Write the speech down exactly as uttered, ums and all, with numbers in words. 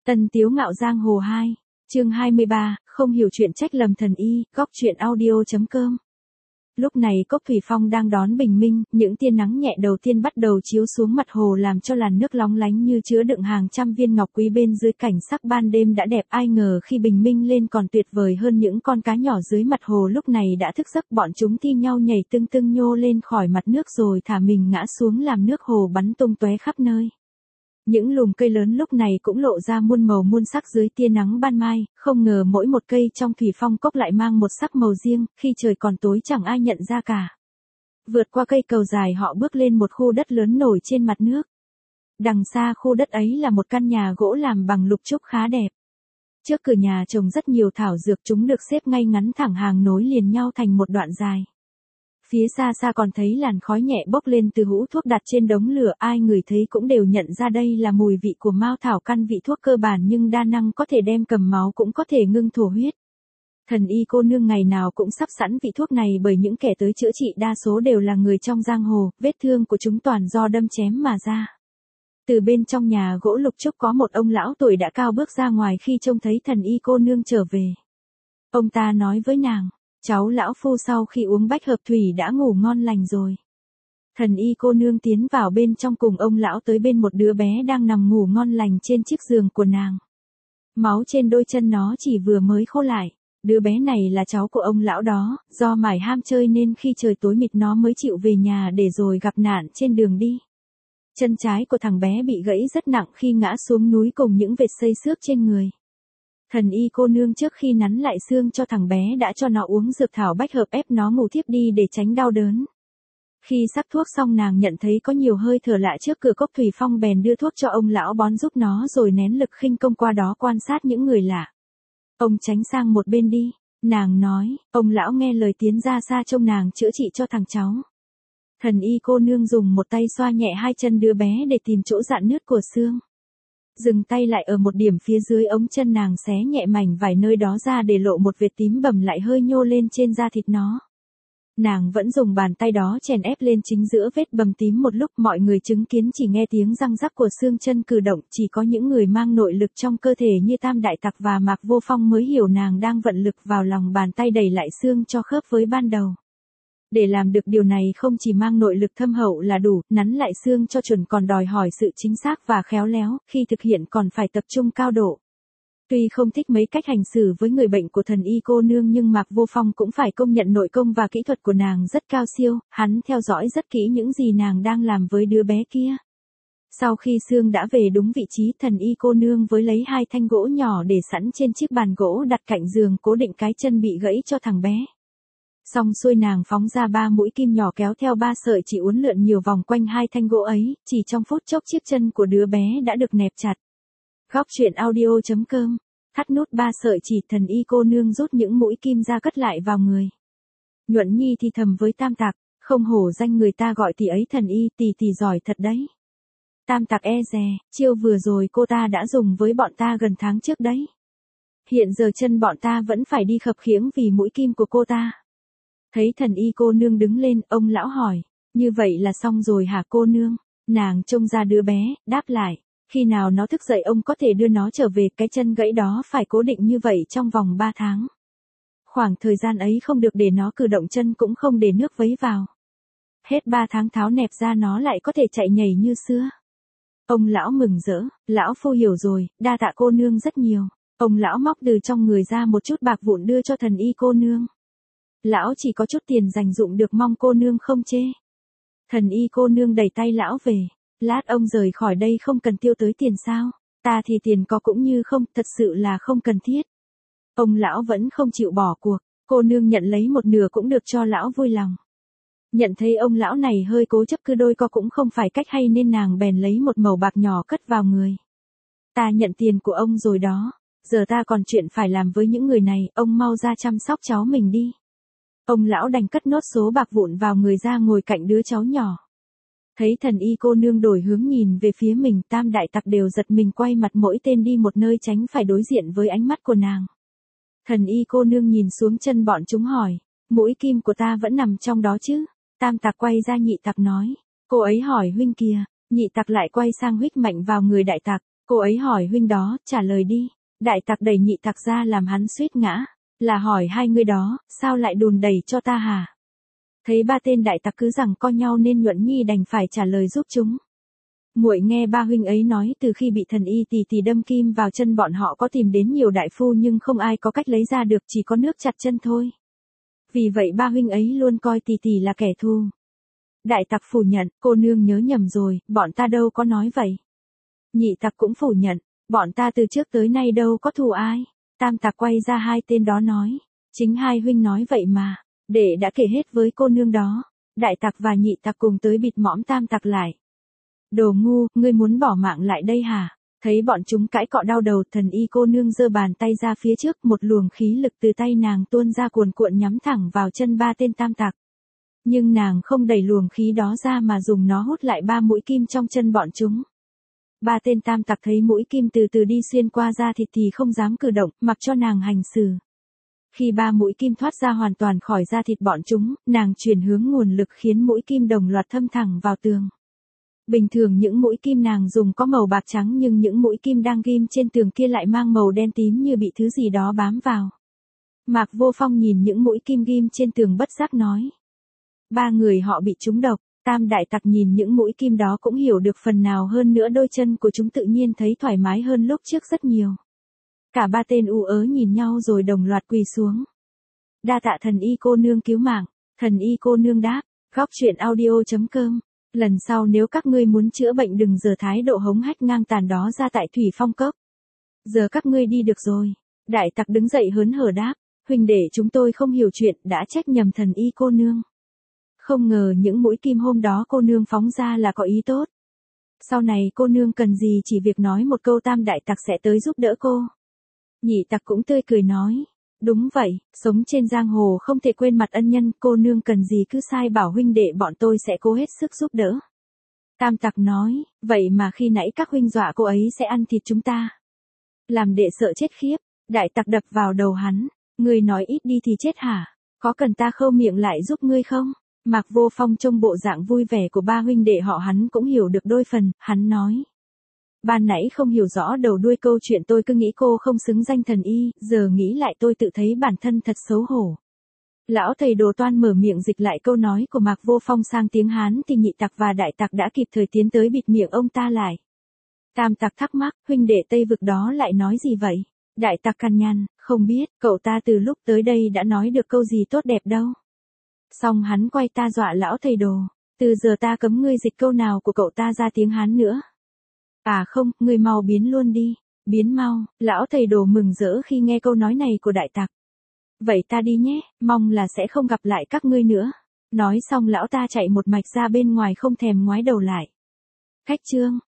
Tân Tiếu Ngạo Giang Hồ hai, chương hai mươi ba, không hiểu chuyện trách lầm thần y, góc truyện audio.com. Lúc này cốc thủy phong đang đón bình minh, những tia nắng nhẹ đầu tiên bắt đầu chiếu xuống mặt hồ làm cho làn nước lóng lánh như chứa đựng hàng trăm viên ngọc quý bên dưới, cảnh sắc ban đêm đã đẹp. Ai ngờ khi bình minh lên còn tuyệt vời hơn, những con cá nhỏ dưới mặt hồ lúc này đã thức giấc, bọn chúng thi nhau nhảy tưng tưng nhô lên khỏi mặt nước rồi thả mình ngã xuống làm nước hồ bắn tung tóe khắp nơi. Những lùm cây lớn lúc này cũng lộ ra muôn màu muôn sắc dưới tia nắng ban mai, không ngờ mỗi một cây trong thủy phong cốc lại mang một sắc màu riêng, khi trời còn tối chẳng ai nhận ra cả. Vượt qua cây cầu dài họ bước lên một khu đất lớn nổi trên mặt nước. Đằng xa khu đất ấy là một căn nhà gỗ làm bằng lục trúc khá đẹp. Trước cửa nhà trồng rất nhiều thảo dược, chúng được xếp ngay ngắn thẳng hàng nối liền nhau thành một đoạn dài. Phía xa xa còn thấy làn khói nhẹ bốc lên từ hũ thuốc đặt trên đống lửa, ai người thấy cũng đều nhận ra đây là mùi vị của mao thảo, căn vị thuốc cơ bản nhưng đa năng, có thể đem cầm máu cũng có thể ngưng thổ huyết. Thần y cô nương ngày nào cũng sắp sẵn vị thuốc này, bởi những kẻ tới chữa trị đa số đều là người trong giang hồ, vết thương của chúng toàn do đâm chém mà ra. Từ bên trong nhà gỗ lục trúc có một ông lão tuổi đã cao bước ra ngoài khi trông thấy thần y cô nương trở về. Ông ta nói với nàng: "Cháu lão phu sau khi uống bách hợp thủy đã ngủ ngon lành rồi." Thần y cô nương tiến vào bên trong cùng ông lão tới bên một đứa bé đang nằm ngủ ngon lành trên chiếc giường của nàng. Máu trên đôi chân nó chỉ vừa mới khô lại. Đứa bé này là cháu của ông lão đó, do mải ham chơi nên khi trời tối mịt nó mới chịu về nhà để rồi gặp nạn trên đường đi. Chân trái của thằng bé bị gãy rất nặng khi ngã xuống núi cùng những vệt xây xước trên người. Thần y cô nương trước khi nắn lại xương cho thằng bé đã cho nó uống dược thảo bách hợp ép nó ngủ thiếp đi để tránh đau đớn. Khi sắc thuốc xong nàng nhận thấy có nhiều hơi thở lạ trước cửa cốc thủy phong, bèn đưa thuốc cho ông lão bón giúp nó rồi nén lực khinh công qua đó quan sát những người lạ. "Ông tránh sang một bên đi," nàng nói. Ông lão nghe lời tiến ra xa trông nàng chữa trị cho thằng cháu. Thần y cô nương dùng một tay xoa nhẹ hai chân đứa bé để tìm chỗ rạn nứt của xương. Dừng tay lại ở một điểm phía dưới ống chân, nàng xé nhẹ mảnh vải nơi đó ra để lộ một vệt tím bầm lại hơi nhô lên trên da thịt nó. Nàng vẫn dùng bàn tay đó chèn ép lên chính giữa vết bầm tím một lúc, mọi người chứng kiến chỉ nghe tiếng răng rắc của xương chân cử động, chỉ có những người mang nội lực trong cơ thể như Tam Đại Tặc và Mạc Vô Phong mới hiểu nàng đang vận lực vào lòng bàn tay đẩy lại xương cho khớp với ban đầu. Để làm được điều này không chỉ mang nội lực thâm hậu là đủ, nắn lại xương cho chuẩn còn đòi hỏi sự chính xác và khéo léo, khi thực hiện còn phải tập trung cao độ. Tuy không thích mấy cách hành xử với người bệnh của thần y cô nương nhưng Mạc Vô Phong cũng phải công nhận nội công và kỹ thuật của nàng rất cao siêu, hắn theo dõi rất kỹ những gì nàng đang làm với đứa bé kia. Sau khi xương đã về đúng vị trí, thần y cô nương với lấy hai thanh gỗ nhỏ để sẵn trên chiếc bàn gỗ đặt cạnh giường cố định cái chân bị gãy cho thằng bé. Xong xuôi nàng phóng ra ba mũi kim nhỏ kéo theo ba sợi chỉ uốn lượn nhiều vòng quanh hai thanh gỗ ấy, chỉ trong phút chốc chiếc chân của đứa bé đã được nẹp chặt. Góc truyện audio.com. Thắt nút ba sợi chỉ, thần y cô nương rút những mũi kim ra cất lại vào người. Nhuận Nhi thì thầm với Tam Tặc: "Không hổ danh người ta gọi tỷ ấy thần y, tỷ tỷ giỏi thật đấy." Tam Tặc e dè: "Chiêu vừa rồi cô ta đã dùng với bọn ta gần tháng trước đấy. Hiện giờ chân bọn ta vẫn phải đi khập khiễng vì mũi kim của cô ta." Thấy thần y cô nương đứng lên, ông lão hỏi: "Như vậy là xong rồi hả cô nương?" Nàng trông ra đứa bé, đáp lại: "Khi nào nó thức dậy ông có thể đưa nó trở về, cái chân gãy đó phải cố định như vậy trong vòng ba tháng. Khoảng thời gian ấy không được để nó cử động chân, cũng không để nước vấy vào. Hết ba tháng tháo nẹp ra nó lại có thể chạy nhảy như xưa." Ông lão mừng rỡ: "Lão phu hiểu rồi, đa tạ cô nương rất nhiều." Ông lão móc từ trong người ra một chút bạc vụn đưa cho thần y cô nương. "Lão chỉ có chút tiền dành dụng được, mong cô nương không chê." Thần y cô nương đẩy tay lão về: "Lát ông rời khỏi đây không cần tiêu tới tiền sao? Ta thì tiền có cũng như không, thật sự là không cần thiết." Ông lão vẫn không chịu bỏ cuộc, cô nương nhận lấy một nửa cũng được cho lão vui lòng. Nhận thấy ông lão này hơi cố chấp cứ đôi co cũng không phải cách hay nên nàng bèn lấy một mẩu bạc nhỏ cất vào người. "Ta nhận tiền của ông rồi đó, giờ ta còn chuyện phải làm với những người này, ông mau ra chăm sóc cháu mình đi." Ông lão đành cất nốt số bạc vụn vào người ra ngồi cạnh đứa cháu nhỏ. Thấy thần y cô nương đổi hướng nhìn về phía mình, Tam Đại Tặc đều giật mình quay mặt mỗi tên đi một nơi tránh phải đối diện với ánh mắt của nàng. Thần y cô nương nhìn xuống chân bọn chúng hỏi: "Mũi kim của ta vẫn nằm trong đó chứ?" Tam Tặc quay ra Nhị Tặc nói: "Cô ấy hỏi huynh kìa." Nhị Tặc lại quay sang huých mạnh vào người Đại Tặc: Cô ấy hỏi huynh đó, trả lời đi. Đại tặc đẩy nhị tặc ra làm hắn suýt ngã. Là hỏi hai người đó, sao lại đùn đẩy cho ta hả? Thấy ba tên đại tặc cứ giằng co nhau nên Nhuận Nhi đành phải trả lời giúp chúng. Muội nghe ba huynh ấy nói từ khi bị thần y tì tì đâm kim vào chân bọn họ có tìm đến nhiều đại phu nhưng không ai có cách lấy ra được, chỉ có nước chặt chân thôi. Vì vậy ba huynh ấy luôn coi tì tì là kẻ thù. Đại tặc phủ nhận, cô nương nhớ nhầm rồi, bọn ta đâu có nói vậy. Nhị tặc cũng phủ nhận, bọn ta từ trước tới nay đâu có thù ai. Tam tặc quay ra hai tên đó nói, chính hai huynh nói vậy mà, đệ đã kể hết với cô nương đó. Đại tặc và nhị tặc cùng tới bịt mõm tam tặc lại. Đồ ngu, ngươi muốn bỏ mạng lại đây hả? Thấy bọn chúng cãi cọ đau đầu, thần y cô nương giơ bàn tay ra phía trước, một luồng khí lực từ tay nàng tuôn ra cuồn cuộn nhắm thẳng vào chân ba tên tam tặc. Nhưng nàng không đẩy luồng khí đó ra mà dùng nó hút lại ba mũi kim trong chân bọn chúng. Ba tên tam tặc thấy mũi kim từ từ đi xuyên qua da thịt thì không dám cử động, mặc cho nàng hành xử. Khi ba mũi kim thoát ra hoàn toàn khỏi da thịt bọn chúng, nàng chuyển hướng nguồn lực khiến mũi kim đồng loạt thâm thẳng vào tường. Bình thường những mũi kim nàng dùng có màu bạc trắng nhưng những mũi kim đang ghim trên tường kia lại mang màu đen tím như bị thứ gì đó bám vào. Mạc Vô Phong nhìn những mũi kim ghim trên tường bất giác nói. Ba người họ bị trúng độc. Tam đại tặc nhìn những mũi kim đó cũng hiểu được phần nào, hơn nữa đôi chân của chúng tự nhiên thấy thoải mái hơn lúc trước rất nhiều. Cả ba tên u ớ nhìn nhau rồi đồng loạt quỳ xuống. Đa tạ thần y cô nương cứu mạng. Thần y cô nương đáp. Góc truyện audio chấm com. Lần sau nếu các ngươi muốn chữa bệnh đừng giở thái độ hống hách ngang tàn đó ra tại Thủy Phong Cốc. Giờ các ngươi đi được rồi. Đại tặc đứng dậy hớn hở đáp. Huynh đệ chúng tôi không hiểu chuyện, đã trách nhầm thần y cô nương. Không ngờ những mũi kim hôm đó cô nương phóng ra là có ý tốt. Sau này cô nương cần gì chỉ việc nói một câu tam đại tặc sẽ tới giúp đỡ cô. Nhị tặc cũng tươi cười nói. Đúng vậy, sống trên giang hồ không thể quên mặt ân nhân, cô nương cần gì cứ sai bảo huynh đệ bọn tôi sẽ cố hết sức giúp đỡ. Tam tặc nói, vậy mà khi nãy các huynh dọa cô ấy sẽ ăn thịt chúng ta. Làm đệ sợ chết khiếp, đại tặc đập vào đầu hắn, ngươi nói ít đi thì chết hả, có cần ta khâu miệng lại giúp ngươi không? Mạc Vô Phong trông bộ dạng vui vẻ của ba huynh đệ họ hắn cũng hiểu được đôi phần, hắn nói. Ban nãy không hiểu rõ đầu đuôi câu chuyện, tôi cứ nghĩ cô không xứng danh thần y, giờ nghĩ lại tôi tự thấy bản thân thật xấu hổ. Lão thầy Đồ Toan mở miệng dịch lại câu nói của Mạc Vô Phong sang tiếng Hán thì nhị tặc và đại tặc đã kịp thời tiến tới bịt miệng ông ta lại. Tam tặc thắc mắc, huynh đệ Tây Vực đó lại nói gì vậy? Đại tặc cằn nhằn, không biết, cậu ta từ lúc tới đây đã nói được câu gì tốt đẹp đâu. Xong hắn quay ta dọa lão thầy Đồ, từ giờ ta cấm ngươi dịch câu nào của cậu ta ra tiếng Hán nữa. À không, ngươi mau biến luôn đi, biến mau, lão thầy Đồ mừng rỡ khi nghe câu nói này của đại tặc. Vậy ta đi nhé, mong là sẽ không gặp lại các ngươi nữa. Nói xong lão ta chạy một mạch ra bên ngoài không thèm ngoái đầu lại. Khách chương.